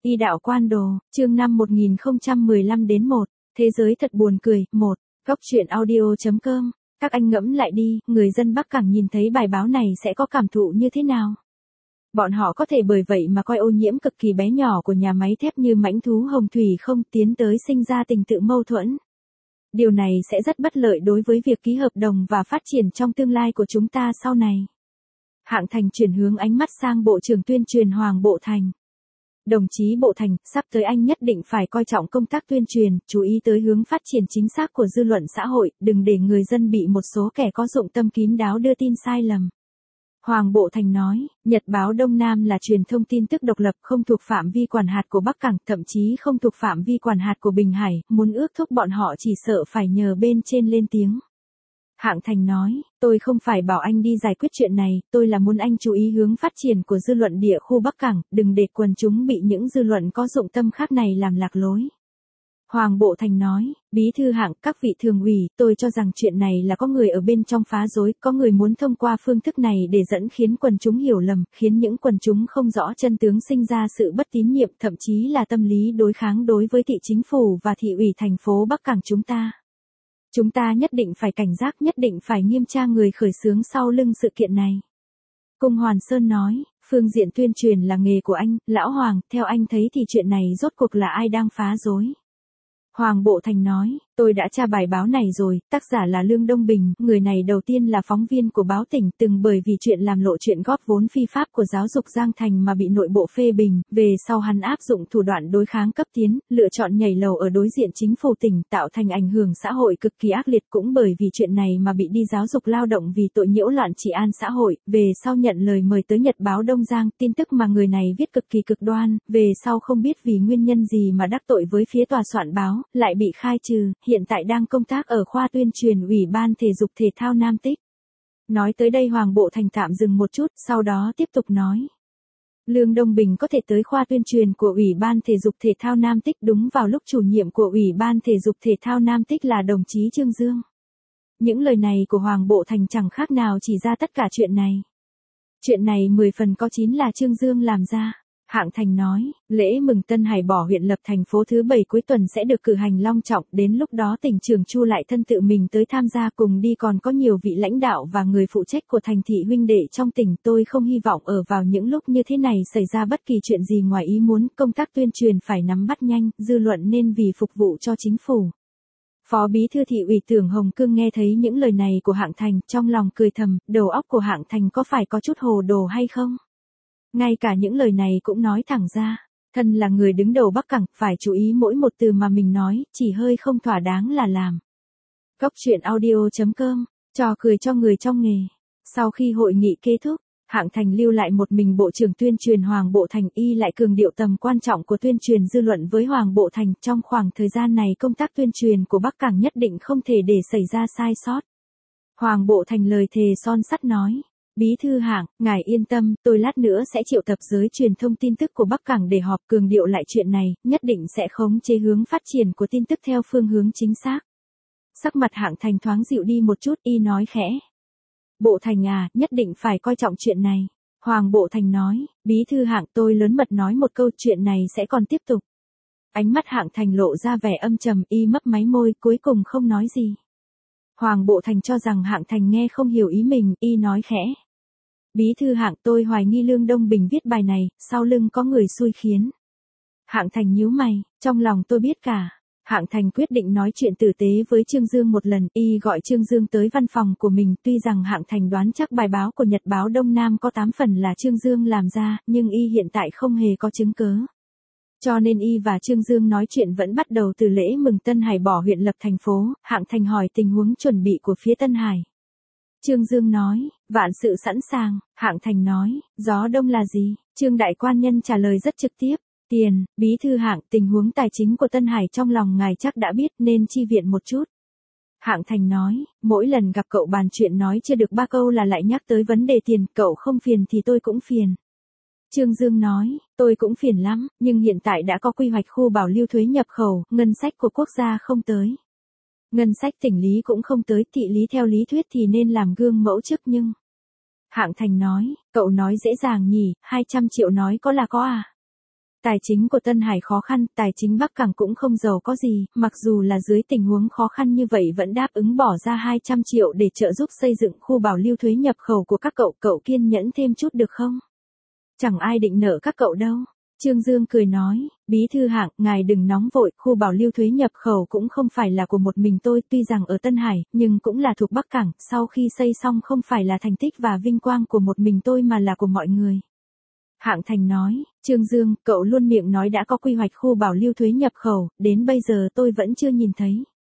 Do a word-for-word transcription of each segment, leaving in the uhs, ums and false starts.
Y đạo quan đồ, chương năm một nghìn không trăm mười lăm đến một, thế giới thật buồn cười, một, góc truyện audio.com, các anh ngẫm lại đi, người dân Bắc Cảng nhìn thấy bài báo này sẽ có cảm thụ như thế nào? Bọn họ có thể bởi vậy mà coi ô nhiễm cực kỳ bé nhỏ của nhà máy thép như mãnh thú hồng thủy không tiến tới sinh ra tình tự mâu thuẫn. Điều này sẽ rất bất lợi đối với việc ký hợp đồng và phát triển trong tương lai của chúng ta sau này. Hạng Thành chuyển hướng ánh mắt sang Bộ trưởng Tuyên truyền Hoàng Bộ Thành. Đồng chí Bộ Thành, sắp tới anh nhất định phải coi trọng công tác tuyên truyền, chú ý tới hướng phát triển chính xác của dư luận xã hội, đừng để người dân bị một số kẻ có dụng tâm kín đáo đưa tin sai lầm. Hoàng Bộ Thành nói, Nhật báo Đông Nam là truyền thông tin tức độc lập không thuộc phạm vi quản hạt của Bắc Cảng, thậm chí không thuộc phạm vi quản hạt của Bình Hải, muốn ước thúc bọn họ chỉ sợ phải nhờ bên trên lên tiếng. Hạng Thành nói, tôi không phải bảo anh đi giải quyết chuyện này, tôi là muốn anh chú ý hướng phát triển của dư luận địa khu Bắc Cảng, đừng để quần chúng bị những dư luận có dụng tâm khác này làm lạc lối. Hoàng Bộ Thành nói, Bí thư Hạng, các vị thường ủy, tôi cho rằng chuyện này là có người ở bên trong phá rối, có người muốn thông qua phương thức này để dẫn khiến quần chúng hiểu lầm, khiến những quần chúng không rõ chân tướng sinh ra sự bất tín nhiệm, thậm chí là tâm lý đối kháng đối với thị chính phủ và thị ủy thành phố Bắc Cảng chúng ta. Chúng ta nhất định phải cảnh giác, nhất định phải nghiêm tra người khởi xướng sau lưng sự kiện này. Cung Hoàn Sơn nói, phương diện tuyên truyền là nghề của anh, Lão Hoàng, theo anh thấy thì chuyện này rốt cuộc là ai đang phá rối? Hoàng Bộ Thành nói, tôi đã tra bài báo này rồi, tác giả là Lương Đông Bình, người này đầu tiên là phóng viên của báo tỉnh, từng bởi vì chuyện làm lộ chuyện góp vốn phi pháp của giáo dục Giang Thành mà bị nội bộ phê bình, về sau hắn áp dụng thủ đoạn đối kháng cấp tiến, lựa chọn nhảy lầu ở đối diện chính phủ tỉnh, tạo thành ảnh hưởng xã hội cực kỳ ác liệt, cũng bởi vì chuyện này mà bị đi giáo dục lao động vì tội nhiễu loạn trị an xã hội, về sau nhận lời mời tới Nhật báo Đông Giang, tin tức mà người này viết cực kỳ cực đoan, về sau không biết vì nguyên nhân gì mà đắc tội với phía tòa soạn báo, lại bị khai trừ, hiện tại đang công tác ở khoa tuyên truyền Ủy ban Thể dục Thể thao Nam Tích. Nói tới đây Hoàng Bộ Thành tạm dừng một chút, sau đó tiếp tục nói. Lương Đông Bình có thể tới khoa tuyên truyền của Ủy ban Thể dục Thể thao Nam Tích đúng vào lúc chủ nhiệm của Ủy ban Thể dục Thể thao Nam Tích là đồng chí Trương Dương. Những lời này của Hoàng Bộ Thành chẳng khác nào chỉ ra tất cả chuyện này. Chuyện này mười phần có chín là Trương Dương làm ra. Hạng Thành nói, lễ mừng Tân Hải bỏ huyện lập thành phố thứ bảy cuối tuần sẽ được cử hành long trọng, đến lúc đó tỉnh trưởng Chu lại thân tự mình tới tham gia cùng đi, còn có nhiều vị lãnh đạo và người phụ trách của thành thị huynh đệ trong tỉnh. Tôi không hy vọng ở vào những lúc như thế này xảy ra bất kỳ chuyện gì ngoài ý muốn, công tác tuyên truyền phải nắm bắt nhanh, dư luận nên vì phục vụ cho chính phủ. Phó Bí thư thị ủy Tưởng Hồng Cương nghe thấy những lời này của Hạng Thành, trong lòng cười thầm, đầu óc của Hạng Thành có phải có chút hồ đồ hay không? Ngay cả những lời này cũng nói thẳng ra, thân là người đứng đầu Bắc Cảng, phải chú ý mỗi một từ mà mình nói, chỉ hơi không thỏa đáng là làm. Góc truyện audio.com, trò cười cho người trong nghề. Sau khi hội nghị kết thúc, Hạng Thành lưu lại một mình Bộ trưởng Tuyên truyền Hoàng Bộ Thành, y lại cường điệu tầm quan trọng của tuyên truyền dư luận với Hoàng Bộ Thành. Trong khoảng thời gian này công tác tuyên truyền của Bắc Cảng nhất định không thể để xảy ra sai sót. Hoàng Bộ Thành lời thề son sắt nói. Bí thư Hạng, ngài yên tâm, tôi lát nữa sẽ triệu tập giới truyền thông tin tức của Bắc Cảng để họp, cường điệu lại chuyện này, nhất định sẽ khống chế hướng phát triển của tin tức theo phương hướng chính xác. Sắc mặt Hạng Thành thoáng dịu đi một chút, y nói khẽ. Bộ Thành à, nhất định phải coi trọng chuyện này. Hoàng Bộ Thành nói, Bí thư Hạng, tôi lớn mật nói một câu, chuyện này sẽ còn tiếp tục. Ánh mắt Hạng Thành lộ ra vẻ âm trầm, y mấp máy môi, cuối cùng không nói gì. Hoàng Bộ Thành cho rằng Hạng Thành nghe không hiểu ý mình, y nói khẽ. Bí thư Hạng, tôi hoài nghi Lương Đông Bình viết bài này, sau lưng có người xui khiến. Hạng Thành nhíu mày, trong lòng tôi biết cả. Hạng Thành quyết định nói chuyện tử tế với Trương Dương một lần, y gọi Trương Dương tới văn phòng của mình, tuy rằng Hạng Thành đoán chắc bài báo của Nhật báo Đông Nam có tám phần là Trương Dương làm ra, nhưng y hiện tại không hề có chứng cớ. Cho nên y và Trương Dương nói chuyện vẫn bắt đầu từ lễ mừng Tân Hải bỏ huyện lập thành phố. Hạng Thành hỏi tình huống chuẩn bị của phía Tân Hải. Trương Dương nói, vạn sự sẵn sàng. Hạng Thành nói, gió đông là gì? Trương Đại Quan Nhân trả lời rất trực tiếp. Tiền. Bí thư Hạng, tình huống tài chính của Tân Hải trong lòng ngài chắc đã biết, nên chi viện một chút. Hạng Thành nói, mỗi lần gặp cậu bàn chuyện nói chưa được ba câu là lại nhắc tới vấn đề tiền, cậu không phiền thì tôi cũng phiền. Trương Dương nói, tôi cũng phiền lắm, nhưng hiện tại đã có quy hoạch khu bảo lưu thuế nhập khẩu, ngân sách của quốc gia không tới. Ngân sách tỉnh lý cũng không tới, thị lý theo lý thuyết thì nên làm gương mẫu trước nhưng. Hạng Thành nói, cậu nói dễ dàng nhỉ, hai trăm triệu nói có là có à? Tài chính của Tân Hải khó khăn, tài chính Bắc Cảng cũng không giàu có gì, mặc dù là dưới tình huống khó khăn như vậy vẫn đáp ứng bỏ ra hai trăm triệu để trợ giúp xây dựng khu bảo lưu thuế nhập khẩu của các cậu, cậu kiên nhẫn thêm chút được không? Chẳng ai định nợ các cậu đâu. Trương Dương cười nói, bí thư Hạng, ngài đừng nóng vội, khu bảo lưu thuế nhập khẩu cũng không phải là của một mình tôi, tuy rằng ở Tân Hải, nhưng cũng là thuộc Bắc Cảng, sau khi xây xong không phải là thành tích và vinh quang của một mình tôi mà là của mọi người. Hạng Thành nói, Trương Dương, cậu luôn miệng nói đã có quy hoạch khu bảo lưu thuế nhập khẩu, đến bây giờ tôi vẫn chưa nhìn thấy.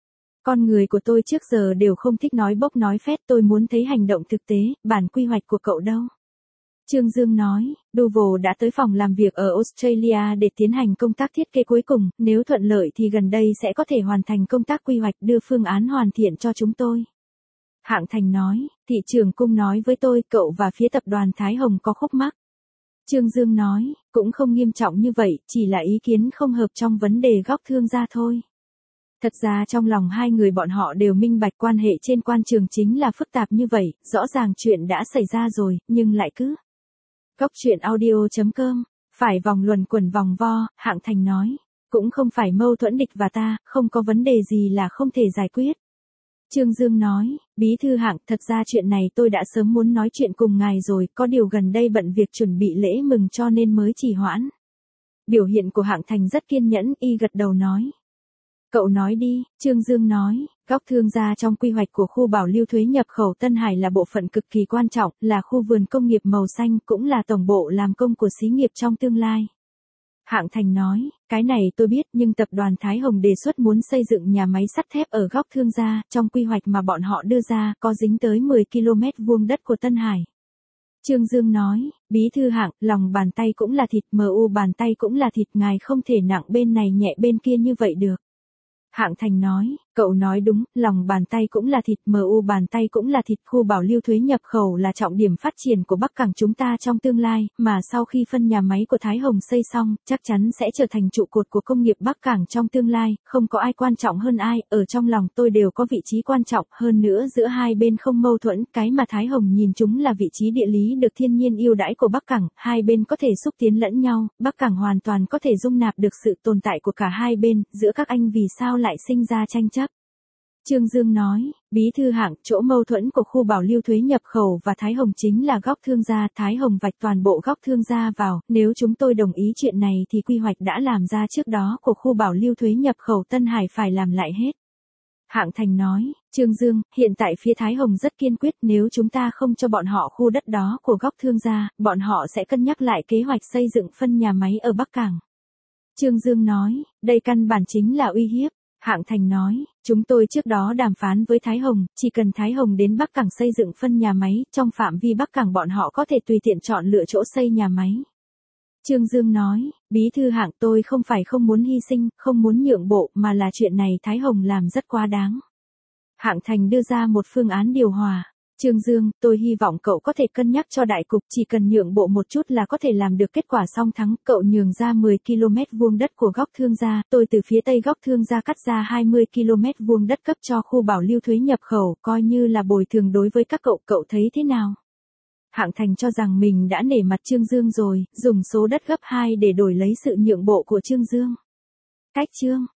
Con người của tôi trước giờ đều không thích nói bốc nói phét, tôi muốn thấy hành động thực tế, bản quy hoạch của cậu đâu. Trương Dương nói, Duval đã tới phòng làm việc ở Australia để tiến hành công tác thiết kế cuối cùng, nếu thuận lợi thì gần đây sẽ có thể hoàn thành công tác quy hoạch đưa phương án hoàn thiện cho chúng tôi. Hạng Thành nói, thị trưởng cung nói với tôi, cậu và phía tập đoàn Thái Hồng có khúc mắc. Trương Dương nói, cũng không nghiêm trọng như vậy, chỉ là ý kiến không hợp trong vấn đề góc thương gia thôi. Thật ra trong lòng hai người bọn họ đều minh bạch quan hệ trên quan trường chính là phức tạp như vậy, rõ ràng chuyện đã xảy ra rồi, nhưng lại cứ. Góc chuyện audio chấm com, phải vòng luẩn quẩn vòng vo, Hạng Thành nói. Cũng không phải mâu thuẫn địch và ta, không có vấn đề gì là không thể giải quyết. Trương Dương nói, bí thư Hạng, thật ra chuyện này tôi đã sớm muốn nói chuyện cùng ngài rồi, có điều gần đây bận việc chuẩn bị lễ mừng cho nên mới trì hoãn. Biểu hiện của Hạng Thành rất kiên nhẫn, y gật đầu nói. Cậu nói đi, Trương Dương nói, góc thương gia trong quy hoạch của khu bảo lưu thuế nhập khẩu Tân Hải là bộ phận cực kỳ quan trọng, là khu vườn công nghiệp màu xanh, cũng là tổng bộ làm công của xí nghiệp trong tương lai. Hạng Thành nói, cái này tôi biết nhưng tập đoàn Thái Hồng đề xuất muốn xây dựng nhà máy sắt thép ở góc thương gia, trong quy hoạch mà bọn họ đưa ra có dính tới mười ki lô mét vuông đất của Tân Hải. Trương Dương nói, bí thư Hạng, lòng bàn tay cũng là thịt, mu bàn tay cũng là thịt, ngài không thể nặng bên này nhẹ bên kia như vậy được. Hạng Thành nói, cậu nói đúng, lòng bàn tay cũng là thịt, mu bàn tay cũng là thịt, khu bảo lưu thuế nhập khẩu là trọng điểm phát triển của Bắc Cảng chúng ta trong tương lai, mà sau khi phân nhà máy của Thái Hồng xây xong, chắc chắn sẽ trở thành trụ cột của công nghiệp Bắc Cảng trong tương lai, không có ai quan trọng hơn ai, ở trong lòng tôi đều có vị trí quan trọng, hơn nữa giữa hai bên không mâu thuẫn, cái mà Thái Hồng nhìn chúng là vị trí địa lý được thiên nhiên ưu đãi của Bắc Cảng, hai bên có thể xúc tiến lẫn nhau, Bắc Cảng hoàn toàn có thể dung nạp được sự tồn tại của cả hai bên, giữa các anh vì sao lại sinh ra tranh chấp. Trương Dương nói, bí thư Hạng, chỗ mâu thuẫn của khu bảo lưu thuế nhập khẩu và Thái Hồng chính là góc thương gia, Thái Hồng vạch toàn bộ góc thương gia vào, nếu chúng tôi đồng ý chuyện này thì quy hoạch đã làm ra trước đó của khu bảo lưu thuế nhập khẩu Tân Hải phải làm lại hết. Hạng Thành nói, Trương Dương, hiện tại phía Thái Hồng rất kiên quyết, nếu chúng ta không cho bọn họ khu đất đó của góc thương gia, bọn họ sẽ cân nhắc lại kế hoạch xây dựng phân nhà máy ở Bắc Cảng. Trương Dương nói, đây căn bản chính là uy hiếp. Hạng Thành nói, chúng tôi trước đó đàm phán với Thái Hồng, chỉ cần Thái Hồng đến Bắc Cảng xây dựng phân nhà máy, trong phạm vi Bắc Cảng bọn họ có thể tùy tiện chọn lựa chỗ xây nhà máy. Trương Dương nói, bí thư Hạng, tôi không phải không muốn hy sinh, không muốn nhượng bộ, mà là chuyện này Thái Hồng làm rất quá đáng. Hạng Thành đưa ra một phương án điều hòa. Trương Dương, tôi hy vọng cậu có thể cân nhắc cho đại cục, chỉ cần nhượng bộ một chút là có thể làm được kết quả song thắng, cậu nhường ra mười ki lô mét vuông đất của góc thương gia, tôi từ phía tây góc thương gia cắt ra hai mươi ki lô mét vuông đất cấp cho khu bảo lưu thuế nhập khẩu, coi như là bồi thường đối với các cậu, cậu thấy thế nào? Hạng Thành cho rằng mình đã nể mặt Trương Dương rồi, dùng số đất gấp hai để đổi lấy sự nhượng bộ của Trương Dương. Cách chương